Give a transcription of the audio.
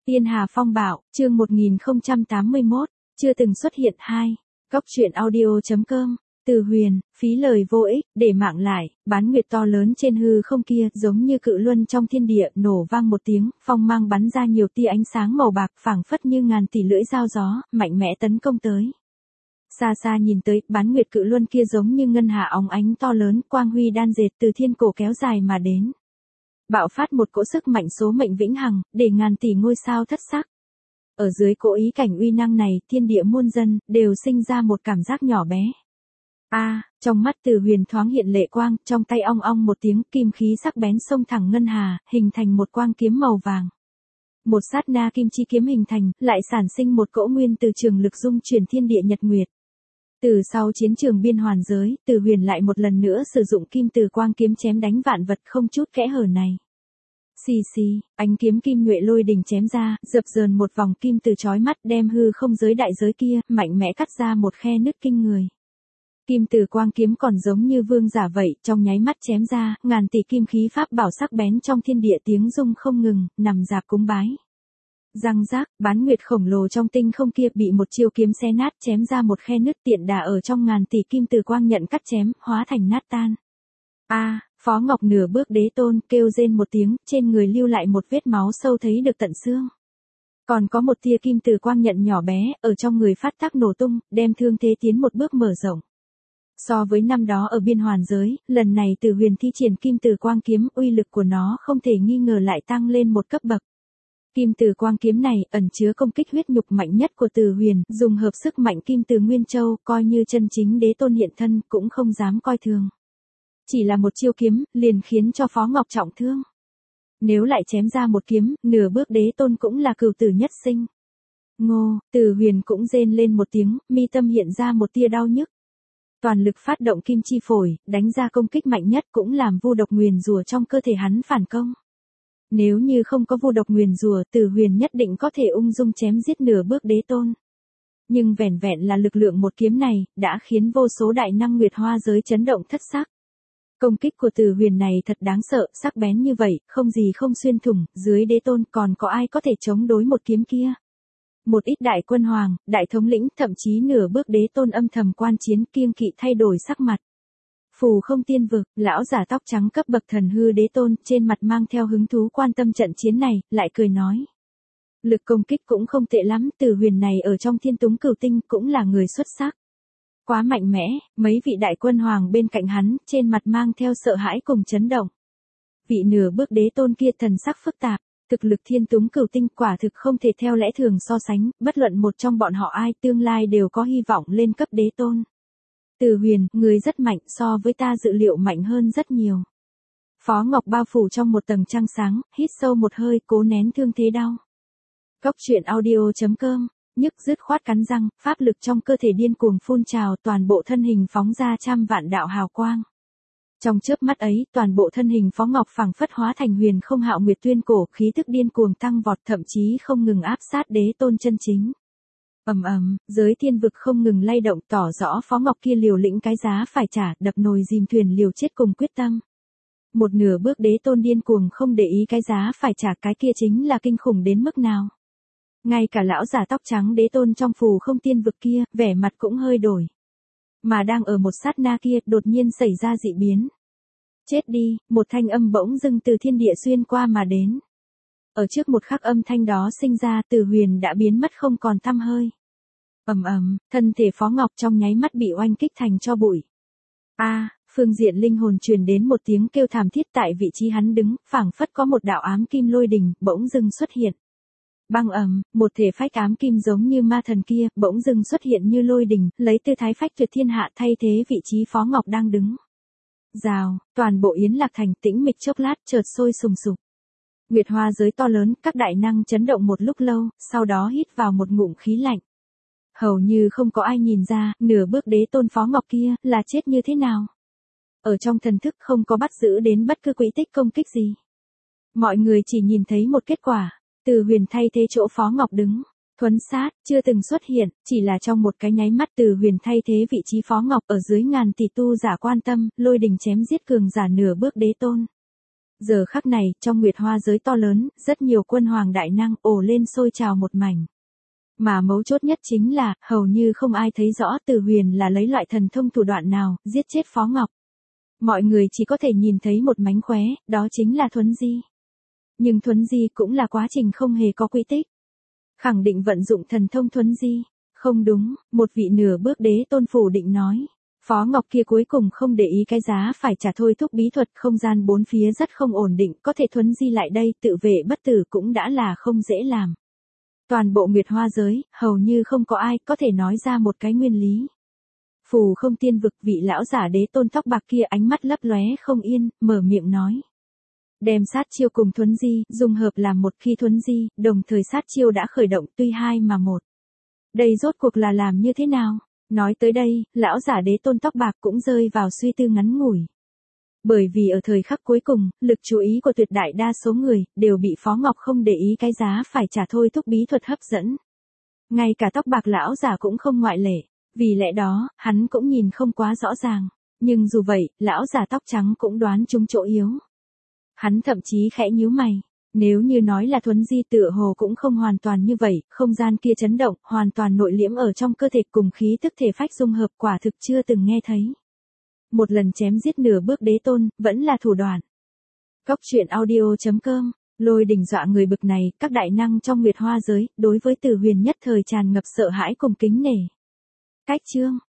Tiên Hà Phong Bạo, chương 1081, chưa từng xuất hiện 2. Góc truyện audio.com, Từ Huyền, phí lời vô ích, để mạng lại, bán nguyệt to lớn trên hư không kia, giống như cự luân trong thiên địa, nổ vang một tiếng, phong mang bắn ra nhiều tia ánh sáng màu bạc, phảng phất như ngàn tỷ lưỡi dao gió, mạnh mẽ tấn công tới. Xa xa nhìn tới, bán nguyệt cự luân kia giống như ngân hà óng ánh to lớn, quang huy đan dệt từ thiên cổ kéo dài mà đến. Bạo phát một cỗ sức mạnh số mệnh vĩnh hằng, để ngàn tỷ ngôi sao thất sắc. Ở dưới cỗ ý cảnh uy năng này, thiên địa muôn dân, đều sinh ra một cảm giác nhỏ bé. Trong mắt Từ Huyền thoáng hiện lệ quang, trong tay ong ong một tiếng, kim khí sắc bén xông thẳng ngân hà, hình thành một quang kiếm màu vàng. Một sát na kim chi kiếm hình thành, lại sản sinh một cỗ nguyên từ trường lực dung chuyển thiên địa nhật nguyệt. Từ sau chiến trường biên hoàn giới, Từ Huyền lại một lần nữa sử dụng kim từ quang kiếm chém đánh vạn vật không chút kẽ hở này. Xì xì, ánh kiếm kim nhuệ lôi đình chém ra, dập dờn một vòng kim từ chói mắt đem hư không giới đại giới kia, mạnh mẽ cắt ra một khe nứt kinh người. Kim từ quang kiếm còn giống như vương giả vậy, trong nháy mắt chém ra, ngàn tỷ kim khí pháp bảo sắc bén trong thiên địa tiếng rung không ngừng, nằm dạp cúng bái. Răng rác, bán nguyệt khổng lồ trong tinh không kia bị một chiêu kiếm xé nát chém ra một khe nứt tiện đà ở trong ngàn tỷ kim từ quang nhận cắt chém, hóa thành nát tan. Phó Ngọc nửa bước đế tôn kêu rên một tiếng, trên người lưu lại một vết máu sâu thấy được tận xương. Còn có một tia kim từ quang nhận nhỏ bé, ở trong người phát tác nổ tung, đem thương thế tiến một bước mở rộng. So với năm đó ở biên hoàn giới, lần này Từ Huyền thi triển kim từ quang kiếm, uy lực của nó không thể nghi ngờ lại tăng lên một cấp bậc. Kim từ quang kiếm này ẩn chứa công kích huyết nhục mạnh nhất của Từ Huyền, dùng hợp sức mạnh kim từ Nguyên Châu, coi như chân chính đế tôn hiện thân cũng không dám coi thường. Chỉ là một chiêu kiếm, liền khiến cho Phó Ngọc trọng thương. Nếu lại chém ra một kiếm, nửa bước đế tôn cũng là cửu tử nhất sinh. Ngô, Từ Huyền cũng rên lên một tiếng, mi tâm hiện ra một tia đau nhức. Toàn lực phát động kim chi phổi, đánh ra công kích mạnh nhất cũng làm vu độc nguyền rủa trong cơ thể hắn phản công. Nếu như không có vu độc nguyền rủa, Từ Huyền nhất định có thể ung dung chém giết nửa bước đế tôn. Nhưng vẻn vẹn là lực lượng một kiếm này, đã khiến vô số đại năng nguyệt hoa giới chấn động thất sắc. Công kích của Từ Huyền này thật đáng sợ, sắc bén như vậy, không gì không xuyên thủng, dưới đế tôn còn có ai có thể chống đối một kiếm kia. Một ít đại quân hoàng, đại thống lĩnh, thậm chí nửa bước đế tôn âm thầm quan chiến kiêng kỵ thay đổi sắc mặt. Phù Không Tiên Vực, lão giả tóc trắng cấp bậc thần hư đế tôn, trên mặt mang theo hứng thú quan tâm trận chiến này, lại cười nói. Lực công kích cũng không tệ lắm, Từ Huyền này ở trong Thiên Túng Cửu Tinh cũng là người xuất sắc. Quá mạnh mẽ, mấy vị đại quân hoàng bên cạnh hắn, trên mặt mang theo sợ hãi cùng chấn động. Vị nửa bước đế tôn kia thần sắc phức tạp, thực lực Thiên Túng Cửu Tinh quả thực không thể theo lẽ thường so sánh, bất luận một trong bọn họ ai tương lai đều có hy vọng lên cấp đế tôn. Từ Huyền, người rất mạnh, so với ta dự liệu mạnh hơn rất nhiều. Phó Ngọc bao phủ trong một tầng trăng sáng, hít sâu một hơi, cố nén thương thế đau. Góc truyện audio.com, nhức dứt khoát cắn răng, pháp lực trong cơ thể điên cuồng phun trào, toàn bộ thân hình phóng ra trăm vạn đạo hào quang. Trong chớp mắt ấy, toàn bộ thân hình Phó Ngọc phảng phất hóa thành huyền không hạo nguyệt tuyên cổ, khí thức điên cuồng tăng vọt, thậm chí không ngừng áp sát đế tôn chân chính. Giới thiên vực không ngừng lay động, tỏ rõ Phó Ngọc kia liều lĩnh cái giá phải trả, đập nồi dìm thuyền liều chết cùng quyết tâm. Một nửa bước đế tôn điên cuồng không để ý cái giá phải trả, cái kia chính là kinh khủng đến mức nào. Ngay cả lão giả tóc trắng đế tôn trong Phù Không Tiên Vực kia, vẻ mặt cũng hơi đổi. Mà đang ở một sát na kia, đột nhiên xảy ra dị biến. Chết đi, một thanh âm bỗng dưng từ thiên địa xuyên qua mà đến. Ở trước một khắc âm thanh đó sinh ra, Từ Huyền đã biến mất không còn tăm hơi. Thân thể Phó Ngọc trong nháy mắt bị oanh kích thành tro bụi. Phương diện linh hồn truyền đến một tiếng kêu thảm thiết, tại vị trí hắn đứng, phảng phất có một đạo ám kim lôi đình, bỗng dưng xuất hiện. Một thể phách ám kim giống như ma thần kia, bỗng dưng xuất hiện như lôi đình, lấy tư thái phách tuyệt thiên hạ thay thế vị trí Phó Ngọc đang đứng. Rào, toàn bộ Yến Lạc Thành tĩnh mịch chốc lát, chợt sôi sùng sục. Nguyệt hoa giới to lớn, các đại năng chấn động một lúc lâu, sau đó hít vào một ngụm khí lạnh. Hầu như không có ai nhìn ra, nửa bước đế tôn Phó Ngọc kia, là chết như thế nào. Ở trong thần thức không có bắt giữ đến bất cứ quỹ tích công kích gì. Mọi người chỉ nhìn thấy một kết quả, Từ Huyền thay thế chỗ Phó Ngọc đứng. Thuấn sát, chưa từng xuất hiện, chỉ là trong một cái nháy mắt Từ Huyền thay thế vị trí Phó Ngọc ở dưới ngàn tỷ tu giả quan tâm, lôi đình chém giết cường giả nửa bước đế tôn. Giờ khắc này, trong Nguyệt Hoa giới to lớn, rất nhiều quân hoàng đại năng ồ lên sôi trào một mảnh. Mà mấu chốt nhất chính là, hầu như không ai thấy rõ Từ Huyền là lấy loại thần thông thủ đoạn nào, giết chết Phó Ngọc. Mọi người chỉ có thể nhìn thấy một mánh khóe, đó chính là thuấn di. Nhưng thuấn di cũng là quá trình không hề có quy tích. Khẳng định vận dụng thần thông thuấn di. Không đúng, một vị nửa bước đế tôn phủ định nói. Phó Ngọc kia cuối cùng không để ý cái giá phải trả thôi thúc bí thuật, không gian bốn phía rất không ổn định, có thể thuấn di lại đây tự vệ bất tử cũng đã là không dễ làm. Toàn bộ Nguyệt Hoa giới, hầu như không có ai có thể nói ra một cái nguyên lý. Phù Không Tiên Vực, vị lão giả đế tôn tóc bạc kia ánh mắt lấp lóe không yên, mở miệng nói. Đem sát chiêu cùng thuấn di, dùng hợp làm một, khi thuấn di, đồng thời sát chiêu đã khởi động, tuy hai mà một. Đây rốt cuộc là làm như thế nào? Nói tới đây, lão giả đế tôn tóc bạc cũng rơi vào suy tư ngắn ngủi. Bởi vì ở thời khắc cuối cùng, lực chú ý của tuyệt đại đa số người, đều bị Phó Ngọc không để ý cái giá phải trả thôi thúc bí thuật hấp dẫn. Ngay cả tóc bạc lão giả cũng không ngoại lệ, vì lẽ đó, hắn cũng nhìn không quá rõ ràng. Nhưng dù vậy, lão giả tóc trắng cũng đoán trúng chỗ yếu. Hắn thậm chí khẽ nhíu mày. Nếu như nói là thuấn di tựa hồ cũng không hoàn toàn như vậy, không gian kia chấn động, hoàn toàn nội liễm ở trong cơ thể cùng khí tức thể phách dung hợp, quả thực chưa từng nghe thấy. Một lần chém giết nửa bước đế tôn, vẫn là thủ đoạn. Cóc truyện audio.com, lôi đỉnh dọa người bực này, các đại năng trong Nguyệt Hoa giới, đối với Từ Huyền nhất thời tràn ngập sợ hãi cùng kính nể. Cách chương